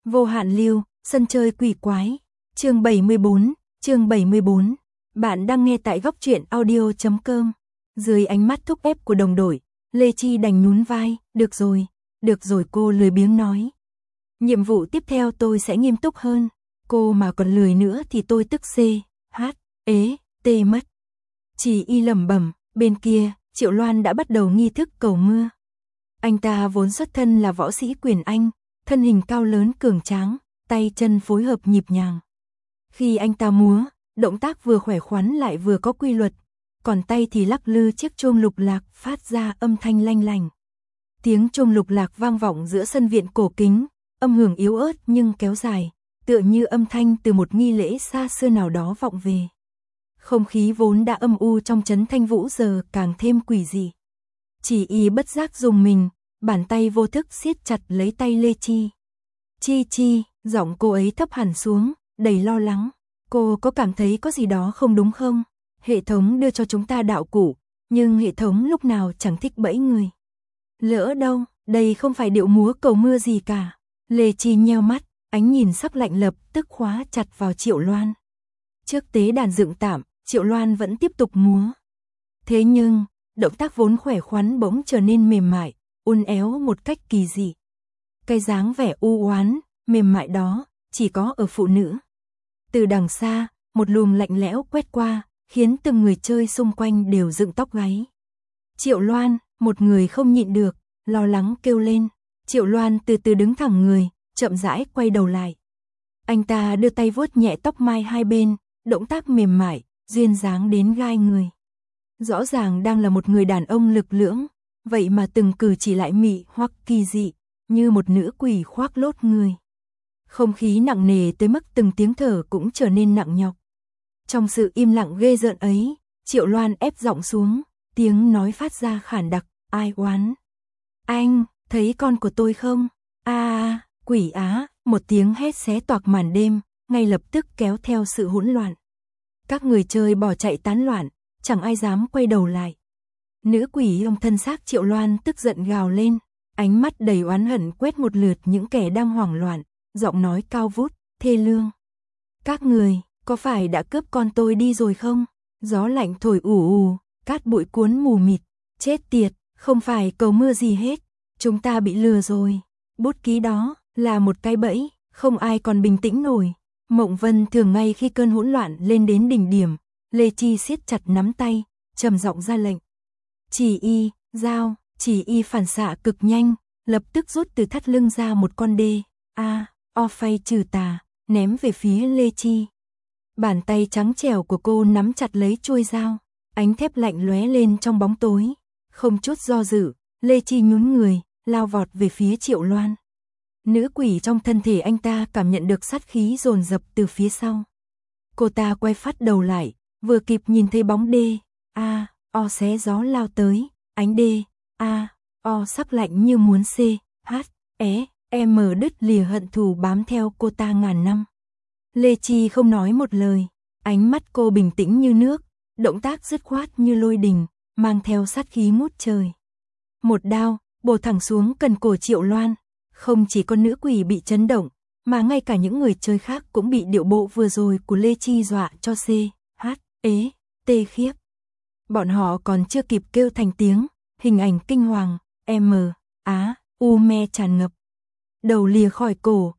Vô hạn lưu, sân chơi quỷ quái. Chương 74. Bạn đang nghe tại goctruyện audio.com. Dưới ánh mắt thúc ép của đồng đội, Lê Chi đành nhún vai, được rồi cô lười biếng nói. Nhiệm vụ tiếp theo tôi sẽ nghiêm túc hơn, cô mà còn lười nữa thì tôi tức mất. Chỉ y lẩm bẩm, bên kia, Triệu Loan đã bắt đầu nghi thức cầu mưa. Anh ta vốn xuất thân là võ sĩ quyền Anh, thân hình cao lớn cường tráng, tay chân phối hợp nhịp nhàng. Khi anh ta múa, động tác vừa khỏe khoắn lại vừa có quy luật, còn tay thì lắc lư chiếc chuông lục lạc phát ra âm thanh lanh lành. Tiếng chuông lục lạc vang vọng giữa sân viện cổ kính, âm hưởng yếu ớt nhưng kéo dài, tựa như âm thanh từ một nghi lễ xa xưa nào đó vọng về. Không khí vốn đã âm u trong trấn Thanh Vũ giờ càng thêm quỷ dị. Chỉ y bất giác dùng mình, bàn tay vô thức siết chặt lấy tay Lê Chi. Chi, giọng cô ấy thấp hẳn xuống, đầy lo lắng. Cô có cảm thấy có gì đó không đúng không? Hệ thống đưa cho chúng ta đạo cụ, nhưng hệ thống lúc nào chẳng thích bẫy người. Lỡ đâu, đây không phải điệu múa cầu mưa gì cả. Lê Chi nheo mắt, ánh nhìn sắc lạnh lập tức khóa chặt vào Triệu Loan. Trước tế đàn dựng tạm, Triệu Loan vẫn tiếp tục múa. Thế nhưng, động tác vốn khỏe khoắn bỗng trở nên mềm mại, uốn éo một cách kỳ dị. Cái dáng vẻ u oán, mềm mại đó, chỉ có ở phụ nữ. Từ đằng xa, một luồng lạnh lẽo quét qua, khiến từng người chơi xung quanh đều dựng tóc gáy. Triệu Loan, một người không nhịn được, lo lắng kêu lên. Triệu Loan từ từ đứng thẳng người, chậm rãi quay đầu lại. Anh ta đưa tay vuốt nhẹ tóc mai hai bên, động tác mềm mại, duyên dáng đến gai người. Rõ ràng đang là một người đàn ông lực lưỡng, vậy mà từng cử chỉ lại mị hoặc kỳ dị, như một nữ quỷ khoác lốt người. Không khí nặng nề tới mức từng tiếng thở cũng trở nên nặng nhọc. Trong sự im lặng ghê rợn ấy, Triệu Loan ép giọng xuống, tiếng nói phát ra khản đặc, ai oán. Anh, thấy con của tôi không? Quỷ á, một tiếng hét xé toạc màn đêm, ngay lập tức kéo theo sự hỗn loạn. Các người chơi bỏ chạy tán loạn, chẳng ai dám quay đầu lại. Nữ quỷ ôm thân xác Triệu Loan tức giận gào lên, ánh mắt đầy oán hận quét một lượt những kẻ đang hoảng loạn, giọng nói cao vút, thê lương. Các người, có phải đã cướp con tôi đi rồi không? Gió lạnh thổi ù, cát bụi cuốn mù mịt, chết tiệt, không phải cầu mưa gì hết, chúng ta bị lừa rồi. Bút ký đó là một cái bẫy, không ai còn bình tĩnh nổi. Mộng Vân thường ngay khi cơn hỗn loạn lên đến đỉnh điểm, Lê Chi siết chặt nắm tay, trầm giọng ra lệnh. Chỉ y phản xạ cực nhanh, lập tức rút từ thắt lưng ra một con đê, phay trừ tà, ném về phía Lê Chi. Bàn tay trắng trẻo của cô nắm chặt lấy chuôi dao, ánh thép lạnh lóe lên trong bóng tối. Không chút do dự, Lê Chi nhún người, lao vọt về phía Triệu Loan. Nữ quỷ trong thân thể anh ta cảm nhận được sát khí dồn dập từ phía sau. Cô ta quay phát đầu lại, vừa kịp nhìn thấy bóng đê, xé gió lao tới, ánh đê, sắc lạnh như muốn đứt lìa hận thù bám theo cô ta ngàn năm. Lê Chi không nói một lời, ánh mắt cô bình tĩnh như nước, động tác dứt khoát như lôi đình, mang theo sát khí ngút trời. Một đao, bổ thẳng xuống cần cổ Triệu Loan, không chỉ con nữ quỷ bị chấn động, mà ngay cả những người chơi khác cũng bị điệu bộ vừa rồi của Lê Chi dọa cho tê khiếp. Bọn họ còn chưa kịp kêu thành tiếng, hình ảnh kinh hoàng, me tràn ngập. Đầu lìa khỏi cổ,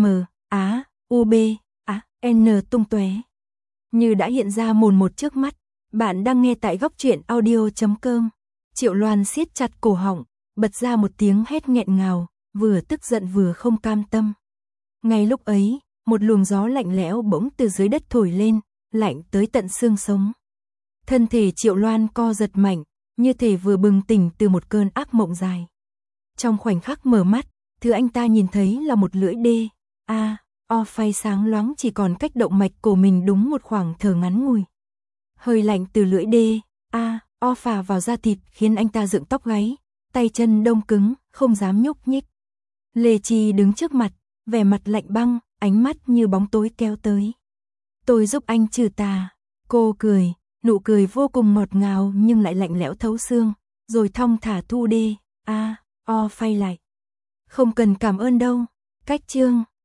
n tung tóe. Như đã hiện ra mồn một trước mắt, bạn đang nghe tại goctruyện audio.com. Triệu Loan siết chặt cổ họng, bật ra một tiếng hét nghẹn ngào, vừa tức giận vừa không cam tâm. Ngay lúc ấy, một luồng gió lạnh lẽo bỗng từ dưới đất thổi lên, lạnh tới tận xương sống. Thân thể Triệu Loan co giật mạnh, như thể vừa bừng tỉnh từ một cơn ác mộng dài. Trong khoảnh khắc mở mắt, thứ anh ta nhìn thấy là một lưỡi đê, phay sáng loáng chỉ còn cách động mạch cổ mình đúng một khoảng thở ngắn ngủi. Hơi lạnh từ lưỡi đê, phả vào da thịt khiến anh ta dựng tóc gáy, tay chân đông cứng, không dám nhúc nhích. Lê Chi đứng trước mặt, vẻ mặt lạnh băng, ánh mắt như bóng tối kéo tới. Tôi giúp anh trừ tà. Cô cười, nụ cười vô cùng ngọt ngào nhưng lại lạnh lẽo thấu xương, rồi thong thả thu đê, phay lại. Không cần cảm ơn đâu. Cách chương